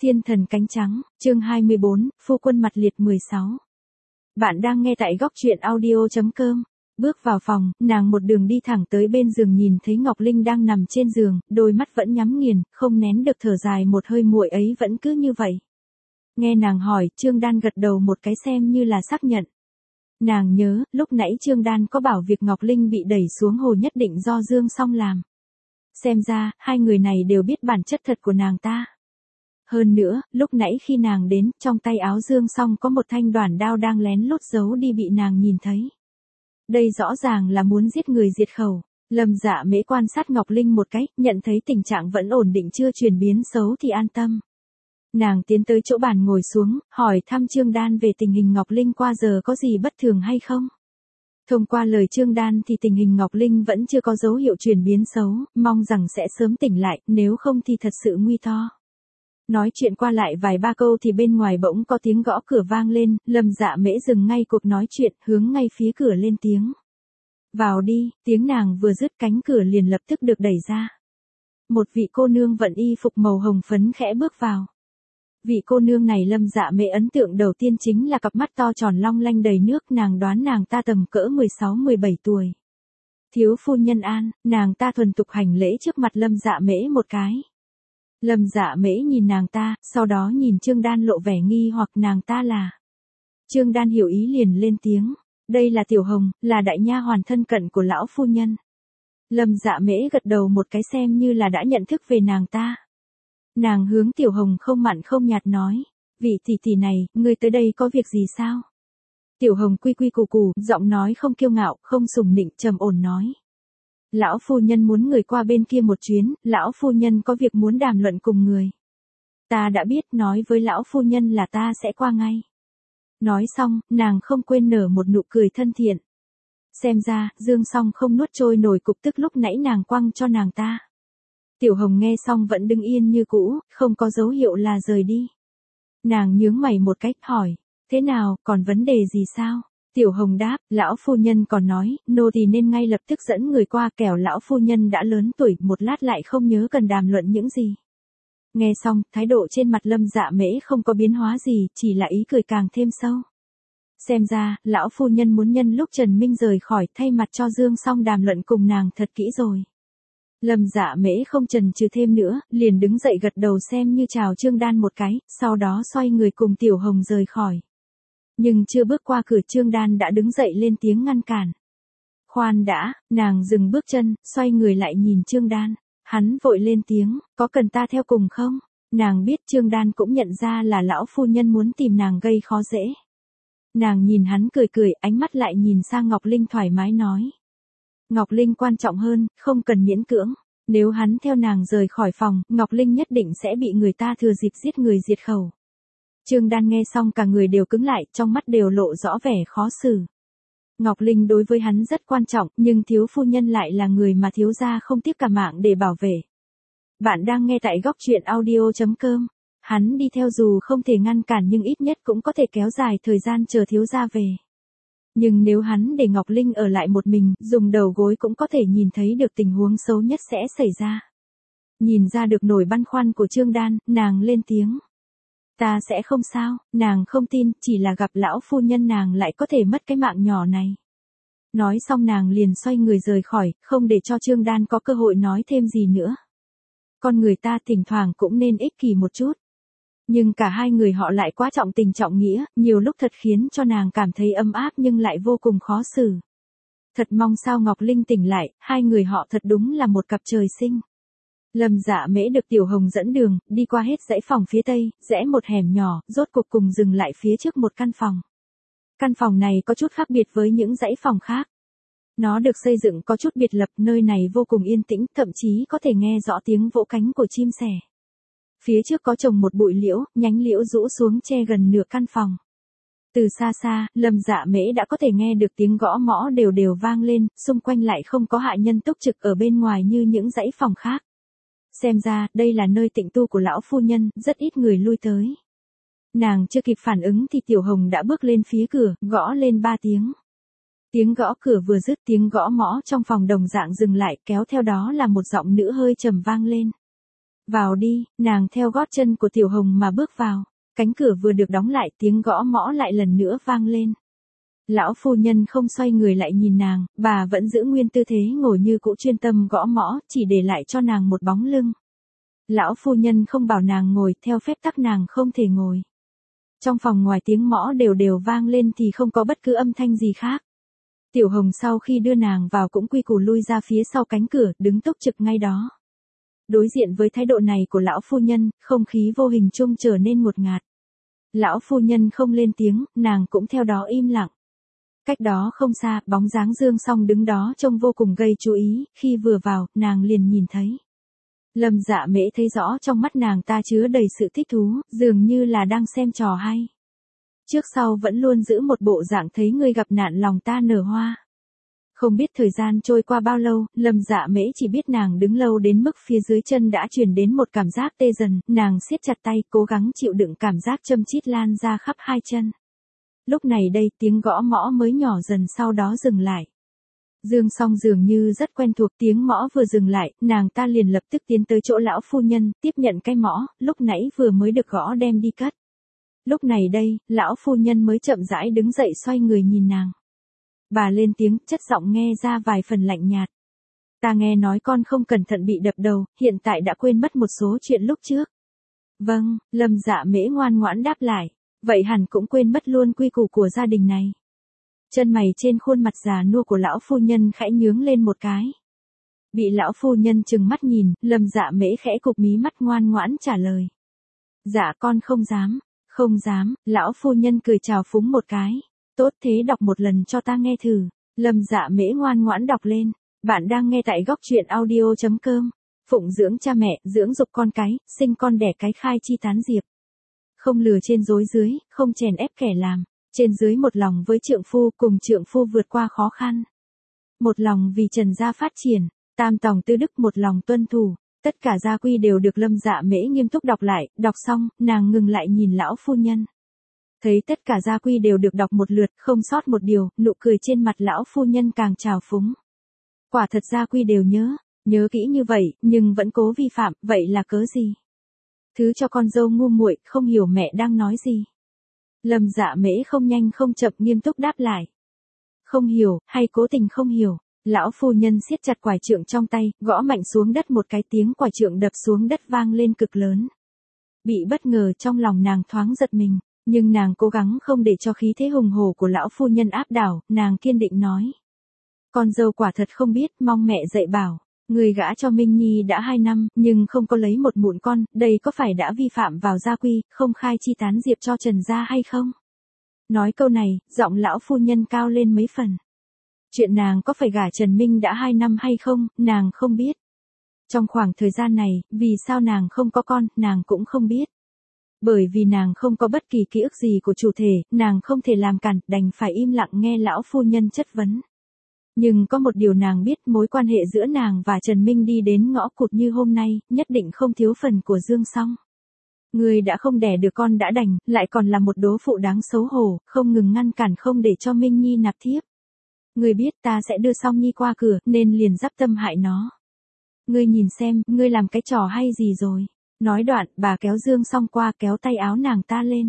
Thiên thần cánh trắng, chương 24, phu quân mặt liệt 16. Bạn đang nghe tại góc truyện audio.com. Bước vào phòng, nàng một đường đi thẳng tới bên giường nhìn thấy Ngọc Linh đang nằm trên giường, đôi mắt vẫn nhắm nghiền, không nén được thở dài một hơi, muội ấy vẫn cứ như vậy. Nghe nàng hỏi, Trương Đan gật đầu một cái xem như là xác nhận. Nàng nhớ, lúc nãy Trương Đan có bảo việc Ngọc Linh bị đẩy xuống hồ nhất định do Dương Song làm. Xem ra, hai người này đều biết bản chất thật của nàng ta. Hơn nữa, lúc nãy khi nàng đến, trong tay áo Dương Song có một thanh đoản đao đang lén lút giấu đi bị nàng nhìn thấy. Đây rõ ràng là muốn giết người diệt khẩu. Lâm Dạ Mễ quan sát Ngọc Linh một cái, nhận thấy tình trạng vẫn ổn định chưa chuyển biến xấu thì an tâm. Nàng tiến tới chỗ bàn ngồi xuống, hỏi thăm Trương Đan về tình hình Ngọc Linh qua giờ có gì bất thường hay không. Thông qua lời Trương Đan thì tình hình Ngọc Linh vẫn chưa có dấu hiệu chuyển biến xấu, mong rằng sẽ sớm tỉnh lại, nếu không thì thật sự nguy to. Nói chuyện qua lại vài ba câu thì bên ngoài bỗng có tiếng gõ cửa vang lên, Lâm Dạ Mễ dừng ngay cuộc nói chuyện, hướng ngay phía cửa lên tiếng. Vào đi, tiếng nàng vừa dứt cánh cửa liền lập tức được đẩy ra. Một vị cô nương vận y phục màu hồng phấn khẽ bước vào. Vị cô nương này Lâm Dạ Mễ ấn tượng đầu tiên chính là cặp mắt to tròn long lanh đầy nước, nàng đoán nàng ta tầm cỡ 16-17 tuổi. Thiếu phu nhân An, nàng ta thuần tục hành lễ trước mặt Lâm Dạ Mễ một cái. Lâm Dạ Mễ nhìn nàng ta, sau đó nhìn Trương Đan lộ vẻ nghi hoặc nàng ta là. Trương Đan hiểu ý liền lên tiếng, đây là Tiểu Hồng, là đại nha hoàn thân cận của lão phu nhân. Lâm Dạ Mễ gật đầu một cái xem như là đã nhận thức về nàng ta. Nàng hướng Tiểu Hồng không mặn không nhạt nói, vị tỷ tỷ này, ngươi tới đây có việc gì sao? Tiểu Hồng quy quy củ củ, giọng nói không kiêu ngạo, không sùng nịnh, trầm ổn nói. Lão phu nhân muốn người qua bên kia một chuyến, lão phu nhân có việc muốn đàm luận cùng người. Ta đã biết, nói với lão phu nhân là ta sẽ qua ngay. Nói xong, nàng không quên nở một nụ cười thân thiện. Xem ra, Dương Song không nuốt trôi nổi cục tức lúc nãy nàng quăng cho nàng ta. Tiểu Hồng nghe xong vẫn đứng yên như cũ, không có dấu hiệu là rời đi. Nàng nhướng mày một cách hỏi, thế nào, còn vấn đề gì sao? Tiểu Hồng đáp, lão phu nhân còn nói, nô tỳ nên ngay lập tức dẫn người qua, kẻo lão phu nhân đã lớn tuổi, một lát lại không nhớ cần đàm luận những gì. Nghe xong, thái độ trên mặt Lâm Dạ Mễ không có biến hóa gì, chỉ là ý cười càng thêm sâu. Xem ra, lão phu nhân muốn nhân lúc Trần Minh rời khỏi thay mặt cho Dương Song đàm luận cùng nàng thật kỹ rồi. Lâm Dạ Mễ không chần chừ thêm nữa, liền đứng dậy gật đầu xem như chào Trương Đan một cái, sau đó xoay người cùng Tiểu Hồng rời khỏi. Nhưng chưa bước qua cửa Trương Đan đã đứng dậy lên tiếng ngăn cản. Khoan đã, nàng dừng bước chân, xoay người lại nhìn Trương Đan. Hắn vội lên tiếng, có cần ta theo cùng không? Nàng biết Trương Đan cũng nhận ra là lão phu nhân muốn tìm nàng gây khó dễ. Nàng nhìn hắn cười cười, ánh mắt lại nhìn sang Ngọc Linh thoải mái nói. Ngọc Linh quan trọng hơn, không cần miễn cưỡng. Nếu hắn theo nàng rời khỏi phòng, Ngọc Linh nhất định sẽ bị người ta thừa dịp giết người diệt khẩu. Trương Đan nghe xong cả người đều cứng lại, trong mắt đều lộ rõ vẻ khó xử. Ngọc Linh đối với hắn rất quan trọng, nhưng thiếu phu nhân lại là người mà thiếu gia không tiếc cả mạng để bảo vệ. Bạn đang nghe tại góc truyện audio.com. Hắn đi theo dù không thể ngăn cản nhưng ít nhất cũng có thể kéo dài thời gian chờ thiếu gia về. Nhưng nếu hắn để Ngọc Linh ở lại một mình, dùng đầu gối cũng có thể nhìn thấy được tình huống xấu nhất sẽ xảy ra. Nhìn ra được nỗi băn khoăn của Trương Đan, nàng lên tiếng. Ta sẽ không sao, nàng không tin, chỉ là gặp lão phu nhân nàng lại có thể mất cái mạng nhỏ này. Nói xong nàng liền xoay người rời khỏi, không để cho Trương Đan có cơ hội nói thêm gì nữa. Con người ta thỉnh thoảng cũng nên ích kỷ một chút. Nhưng cả hai người họ lại quá trọng tình trọng nghĩa, nhiều lúc thật khiến cho nàng cảm thấy ấm áp nhưng lại vô cùng khó xử. Thật mong sao Ngọc Linh tỉnh lại, hai người họ thật đúng là một cặp trời sinh. Lâm Dạ Mễ được Tiểu Hồng dẫn đường, đi qua hết dãy phòng phía tây, rẽ một hẻm nhỏ, rốt cuộc cùng dừng lại phía trước một căn phòng. Căn phòng này có chút khác biệt với những dãy phòng khác. Nó được xây dựng có chút biệt lập, nơi này vô cùng yên tĩnh, thậm chí có thể nghe rõ tiếng vỗ cánh của chim sẻ. Phía trước có trồng một bụi liễu, nhánh liễu rũ xuống che gần nửa căn phòng. Từ xa xa, Lâm Dạ Mễ đã có thể nghe được tiếng gõ mõ đều đều vang lên, xung quanh lại không có hạ nhân túc trực ở bên ngoài như những dãy phòng khác. Xem ra, đây là nơi tịnh tu của lão phu nhân, rất ít người lui tới. Nàng chưa kịp phản ứng thì Tiểu Hồng đã bước lên phía cửa, gõ lên 3 tiếng. Tiếng gõ cửa vừa dứt, tiếng gõ mõ trong phòng đồng dạng dừng lại, kéo theo đó là một giọng nữ hơi trầm vang lên. Vào đi, nàng theo gót chân của Tiểu Hồng mà bước vào. Cánh cửa vừa được đóng lại, tiếng gõ mõ lại lần nữa vang lên. Lão phu nhân không xoay người lại nhìn nàng, bà vẫn giữ nguyên tư thế ngồi như cũ, chuyên tâm gõ mõ, chỉ để lại cho nàng một bóng lưng. Lão phu nhân không bảo nàng ngồi, theo phép tắc nàng không thể ngồi. Trong phòng ngoài tiếng mõ đều đều vang lên thì không có bất cứ âm thanh gì khác. Tiểu Hồng sau khi đưa nàng vào cũng quy củ lui ra phía sau cánh cửa, đứng túc trực ngay đó. Đối diện với thái độ này của lão phu nhân, không khí vô hình chung trở nên ngột ngạt. Lão phu nhân không lên tiếng, nàng cũng theo đó im lặng. Cách đó không xa, bóng dáng Dương Song đứng đó trông vô cùng gây chú ý, khi vừa vào, nàng liền nhìn thấy. Lâm Dạ Mễ thấy rõ trong mắt nàng ta chứa đầy sự thích thú, dường như là đang xem trò hay. Trước sau vẫn luôn giữ một bộ dạng thấy người gặp nạn lòng ta nở hoa. Không biết thời gian trôi qua bao lâu, Lâm Dạ Mễ chỉ biết nàng đứng lâu đến mức phía dưới chân đã truyền đến một cảm giác tê dần, nàng siết chặt tay, cố gắng chịu đựng cảm giác châm chít lan ra khắp hai chân. Lúc này đây, tiếng gõ mõ mới nhỏ dần sau đó dừng lại. Dương Song dường như rất quen thuộc, tiếng mõ vừa dừng lại, nàng ta liền lập tức tiến tới chỗ lão phu nhân, tiếp nhận cái mõ, lúc nãy vừa mới được gõ đem đi cất. Lúc này đây, lão phu nhân mới chậm rãi đứng dậy xoay người nhìn nàng. Bà lên tiếng, chất giọng nghe ra vài phần lạnh nhạt. Ta nghe nói con không cẩn thận bị đập đầu, hiện tại đã quên mất một số chuyện lúc trước. Vâng, Lâm Dạ Mễ ngoan ngoãn đáp lại. Vậy hẳn cũng quên mất luôn quy củ của gia đình này. Chân mày trên khuôn mặt già nua của lão phu nhân khẽ nhướng lên một cái. Bị lão phu nhân trừng mắt nhìn, Lâm Dạ Mễ khẽ cụp mí mắt ngoan ngoãn trả lời. Dạ con không dám, không dám, lão phu nhân cười chào phúng một cái. Tốt thế đọc một lần cho ta nghe thử. Lâm Dạ Mễ ngoan ngoãn đọc lên. Bạn đang nghe tại góc truyện audio.com. Phụng dưỡng cha mẹ, dưỡng dục con cái, sinh con đẻ cái khai chi tán diệp. Không lừa trên dối dưới, không chèn ép kẻ làm. Trên dưới một lòng với trượng phu, cùng trượng phu vượt qua khó khăn. Một lòng vì Trần gia phát triển, tam tòng tư đức một lòng tuân thủ. Tất cả gia quy đều được Lâm Dạ Mễ nghiêm túc đọc lại, đọc xong, nàng ngừng lại nhìn lão phu nhân. Thấy tất cả gia quy đều được đọc một lượt, không sót một điều, nụ cười trên mặt lão phu nhân càng trào phúng. Quả thật gia quy đều nhớ kỹ như vậy, nhưng vẫn cố vi phạm, vậy là cớ gì? Thứ cho con dâu ngu muội, không hiểu mẹ đang nói gì. Lâm Dạ Mễ không nhanh không chậm nghiêm túc đáp lại. Không hiểu, hay cố tình không hiểu. Lão phu nhân siết chặt quải trượng trong tay, gõ mạnh xuống đất một cái, tiếng quải trượng đập xuống đất vang lên cực lớn. Bị bất ngờ trong lòng nàng thoáng giật mình, nhưng nàng cố gắng không để cho khí thế hùng hổ của lão phu nhân áp đảo, nàng kiên định nói. Con dâu quả thật không biết, mong mẹ dạy bảo. Người gả cho Minh Nhi đã 2 năm, nhưng không có lấy một mụn con, đây có phải đã vi phạm vào gia quy, không khai chi tán diệp cho Trần gia hay không? Nói câu này, giọng lão phu nhân cao lên mấy phần. Chuyện nàng có phải gả Trần Minh đã 2 năm hay không, nàng không biết. Trong khoảng thời gian này, vì sao nàng không có con, nàng cũng không biết. Bởi vì nàng không có bất kỳ ký ức gì của chủ thể, nàng không thể làm cản, đành phải im lặng nghe lão phu nhân chất vấn. Nhưng có một điều nàng biết, mối quan hệ giữa nàng và Trần Minh đi đến ngõ cụt như hôm nay, nhất định không thiếu phần của Dương Song. Người đã không đẻ được con đã đành, lại còn là một đố phụ đáng xấu hổ, không ngừng ngăn cản không để cho Minh Nhi nạp thiếp. Người biết ta sẽ đưa Song Nhi qua cửa, nên liền dắp tâm hại nó. Ngươi nhìn xem, ngươi làm cái trò hay gì rồi. Nói đoạn, bà kéo Dương Song qua, kéo tay áo nàng ta lên.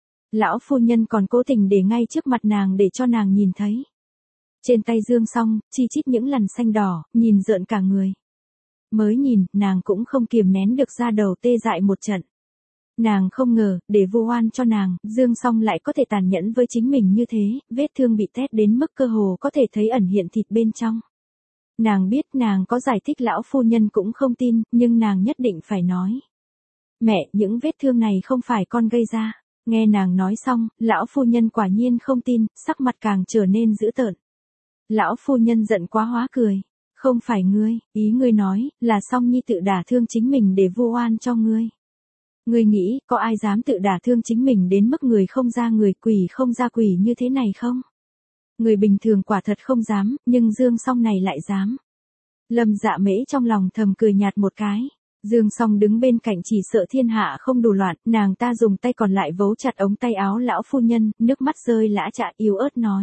Lão phu nhân còn cố tình để ngay trước mặt nàng để cho nàng nhìn thấy. Trên tay Dương Song, chi chít những lằn xanh đỏ, nhìn rợn cả người. Mới nhìn, nàng cũng không kiềm nén được ra đầu tê dại một trận. Nàng không ngờ, để vu oan cho nàng, Dương Song lại có thể tàn nhẫn với chính mình như thế, vết thương bị tét đến mức cơ hồ có thể thấy ẩn hiện thịt bên trong. Nàng biết nàng có giải thích lão phu nhân cũng không tin, nhưng nàng nhất định phải nói. Mẹ, những vết thương này không phải con gây ra. Nghe nàng nói xong, lão phu nhân quả nhiên không tin, sắc mặt càng trở nên dữ tợn. Lão phu nhân giận quá hóa cười. Không phải ngươi, ý ngươi nói, là Song Nhi tự đả thương chính mình để vu oan cho ngươi. Ngươi nghĩ, có ai dám tự đả thương chính mình đến mức người không ra người, quỷ không ra quỷ như thế này không? Người bình thường quả thật không dám, nhưng Dương Song này lại dám. Lâm Dạ Mễ trong lòng thầm cười nhạt một cái. Dương Song đứng bên cạnh chỉ sợ thiên hạ không đủ loạn, nàng ta dùng tay còn lại vấu chặt ống tay áo lão phu nhân, nước mắt rơi lã chã yếu ớt nói.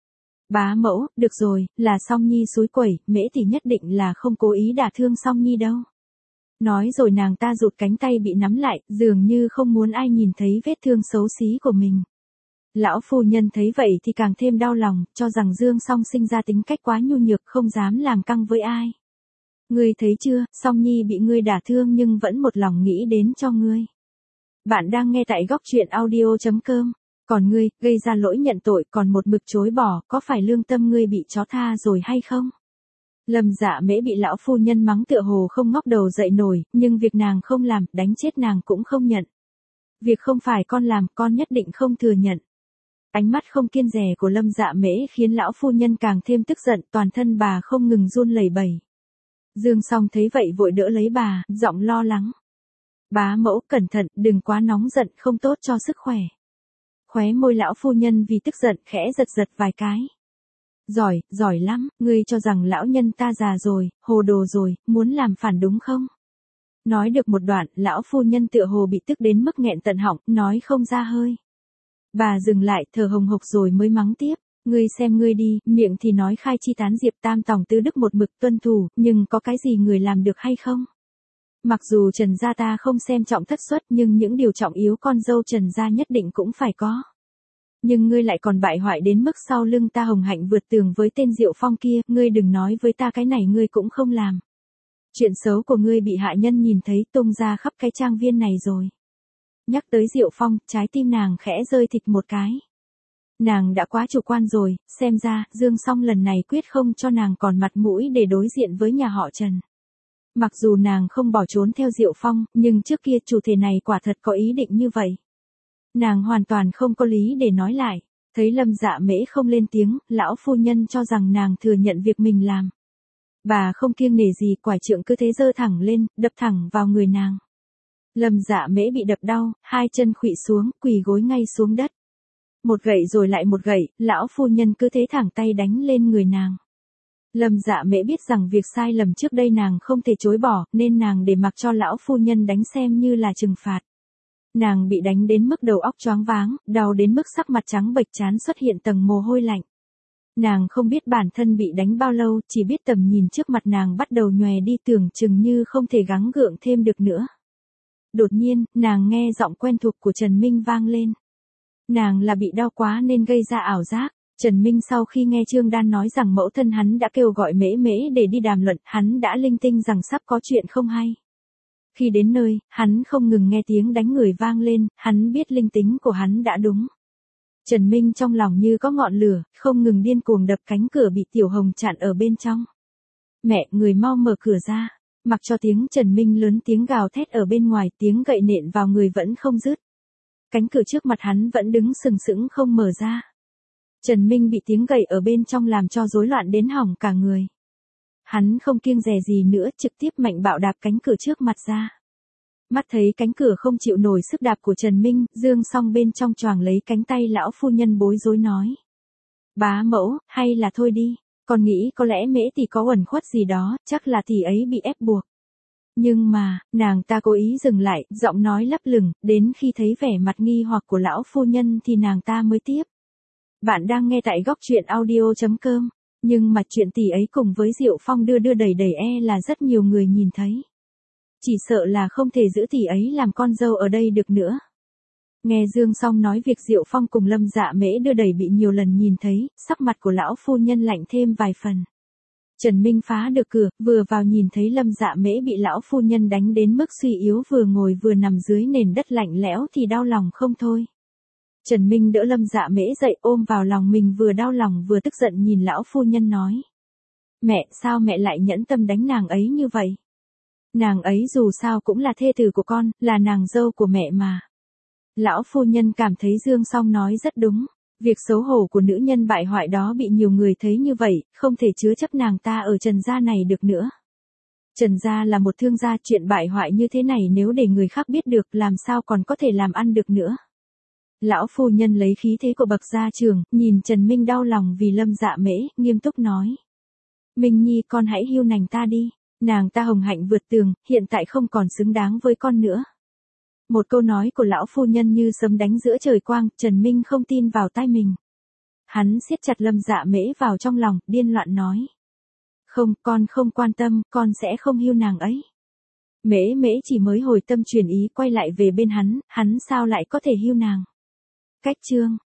Bá mẫu, được rồi, là Song Nhi xúi quẩy, Mễ thì nhất định là không cố ý đả thương Song Nhi đâu. Nói rồi nàng ta rụt cánh tay bị nắm lại, dường như không muốn ai nhìn thấy vết thương xấu xí của mình. Lão phu nhân thấy vậy thì càng thêm đau lòng, cho rằng Dương Song sinh ra tính cách quá nhu nhược, không dám làm căng với ai. Ngươi thấy chưa, Song Nhi bị ngươi đả thương nhưng vẫn một lòng nghĩ đến cho ngươi. Bạn đang nghe tại góc truyện audio.com. Còn ngươi, gây ra lỗi nhận tội còn một mực chối bỏ, có phải lương tâm ngươi bị chó tha rồi hay không? Lâm Dạ Mễ bị lão phu nhân mắng tựa hồ không ngóc đầu dậy nổi, nhưng việc nàng không làm, đánh chết nàng cũng không nhận. Việc không phải con làm, con nhất định không thừa nhận. Ánh mắt không kiêng dè của Lâm Dạ Mễ khiến lão phu nhân càng thêm tức giận, toàn thân bà không ngừng run lẩy bẩy. Dương Song thấy vậy vội đỡ lấy bà, giọng lo lắng. Bá mẫu, cẩn thận, đừng quá nóng giận, không tốt cho sức khỏe. Khóe môi lão phu nhân vì tức giận khẽ giật giật vài cái. Giỏi lắm, ngươi cho rằng lão nhân ta già rồi, hồ đồ rồi, muốn làm phản đúng không? Nói được một đoạn, lão phu nhân tựa hồ bị tức đến mức nghẹn tận họng, nói không ra hơi. Bà dừng lại, thở hồng hộc rồi mới mắng tiếp. Ngươi xem ngươi đi, miệng thì nói khai chi tán diệp tam tòng tứ đức một mực tuân thủ, nhưng có cái gì người làm được hay không? Mặc dù Trần gia ta không xem trọng thất xuất nhưng những điều trọng yếu con dâu Trần gia nhất định cũng phải có. Nhưng ngươi lại còn bại hoại đến mức sau lưng ta hồng hạnh vượt tường với tên Diệu Phong kia, ngươi đừng nói với ta cái này ngươi cũng không làm. Chuyện xấu của ngươi bị hạ nhân nhìn thấy tung ra khắp cái trang viên này rồi. Nhắc tới Diệu Phong, trái tim nàng khẽ rơi thịt một cái. Nàng đã quá chủ quan rồi, xem ra, Dương Song lần này quyết không cho nàng còn mặt mũi để đối diện với nhà họ Trần. Mặc dù nàng không bỏ trốn theo Diệu Phong, nhưng trước kia chủ thể này quả thật có ý định như vậy. Nàng hoàn toàn không có lý để nói lại. Thấy Lâm Dạ Mễ không lên tiếng, lão phu nhân cho rằng nàng thừa nhận việc mình làm. Bà không kiêng nể gì, quải trượng cứ thế giơ thẳng lên, đập thẳng vào người nàng. Lâm Dạ Mễ bị đập đau, hai chân khuỵu xuống, quỳ gối ngay xuống đất. Một gậy rồi lại một gậy, lão phu nhân cứ thế thẳng tay đánh lên người nàng. Lâm Dạ Mễ biết rằng việc sai lầm trước đây nàng không thể chối bỏ, nên nàng để mặc cho lão phu nhân đánh xem như là trừng phạt. Nàng bị đánh đến mức đầu óc choáng váng, đau đến mức sắc mặt trắng bệch, trán xuất hiện tầng mồ hôi lạnh. Nàng không biết bản thân bị đánh bao lâu, chỉ biết tầm nhìn trước mặt nàng bắt đầu nhòe đi, tưởng chừng như không thể gắng gượng thêm được nữa. Đột nhiên, nàng nghe giọng quen thuộc của Trần Minh vang lên. Nàng là bị đau quá nên gây ra ảo giác. Trần Minh sau khi nghe Trương Đan nói rằng mẫu thân hắn đã kêu gọi Mễ Mễ để đi đàm luận, hắn đã linh tinh rằng sắp có chuyện không hay. Khi đến nơi, hắn không ngừng nghe tiếng đánh người vang lên, hắn biết linh tính của hắn đã đúng. Trần Minh trong lòng như có ngọn lửa, không ngừng điên cuồng đập cánh cửa bị Tiểu Hồng chặn ở bên trong. Mẹ, người mau mở cửa ra. Mặc cho tiếng Trần Minh lớn tiếng gào thét ở bên ngoài, tiếng gậy nện vào người vẫn không dứt. Cánh cửa trước mặt hắn vẫn đứng sừng sững không mở ra. Trần Minh bị tiếng gậy ở bên trong làm cho rối loạn đến hỏng cả người. Hắn không kiêng dè gì nữa, trực tiếp mạnh bạo đạp cánh cửa trước mặt ra. Mắt thấy cánh cửa không chịu nổi sức đạp của Trần Minh, Dương Song bên trong choàng lấy cánh tay lão phu nhân bối rối nói. Bá mẫu, hay là thôi đi, con nghĩ có lẽ Mễ tỷ có uẩn khuất gì đó, chắc là tỷ ấy bị ép buộc. Nhưng mà, nàng ta cố ý dừng lại, giọng nói lấp lửng, đến khi thấy vẻ mặt nghi hoặc của lão phu nhân thì nàng ta mới tiếp. Bạn đang nghe tại góc truyện audio.com, nhưng mà chuyện tỷ ấy cùng với Diệu Phong đưa đưa đẩy đẩy là rất nhiều người nhìn thấy. Chỉ sợ là không thể giữ tỷ ấy làm con dâu ở đây được nữa. Nghe Dương Song nói việc Diệu Phong cùng Lâm Dạ Mễ đưa đẩy bị nhiều lần nhìn thấy, sắc mặt của lão phu nhân lạnh thêm vài phần. Trần Minh phá được cửa, vừa vào nhìn thấy Lâm Dạ Mễ bị lão phu nhân đánh đến mức suy yếu, vừa ngồi vừa nằm dưới nền đất lạnh lẽo thì đau lòng không thôi. Trần Minh đỡ Lâm Dạ Mễ dậy, ôm vào lòng mình, vừa đau lòng vừa tức giận nhìn lão phu nhân nói. Mẹ, sao mẹ lại nhẫn tâm đánh nàng ấy như vậy? Nàng ấy dù sao cũng là thê tử của con, là nàng dâu của mẹ mà. Lão phu nhân cảm thấy Dương Song nói rất đúng. Việc xấu hổ của nữ nhân bại hoại đó bị nhiều người thấy như vậy, không thể chứa chấp nàng ta ở Trần gia này được nữa. Trần gia là một thương gia, chuyện bại hoại như thế này nếu để người khác biết được làm sao còn có thể làm ăn được nữa. Lão phu nhân lấy khí thế của bậc gia trưởng, nhìn Trần Minh đau lòng vì Lâm Dạ Mễ, nghiêm túc nói. Minh Nhi, con hãy hiu nành ta đi, nàng ta hồng hạnh vượt tường, hiện tại không còn xứng đáng với con nữa. Một câu nói của lão phu nhân như sấm đánh giữa trời quang, Trần Minh không tin vào tai mình. Hắn siết chặt Lâm Dạ Mễ vào trong lòng, điên loạn nói. Không, con không quan tâm, con sẽ không hiu nàng ấy. Mễ Mễ chỉ mới hồi tâm chuyển ý quay lại về bên hắn sao lại có thể hưu nàng. Cách chương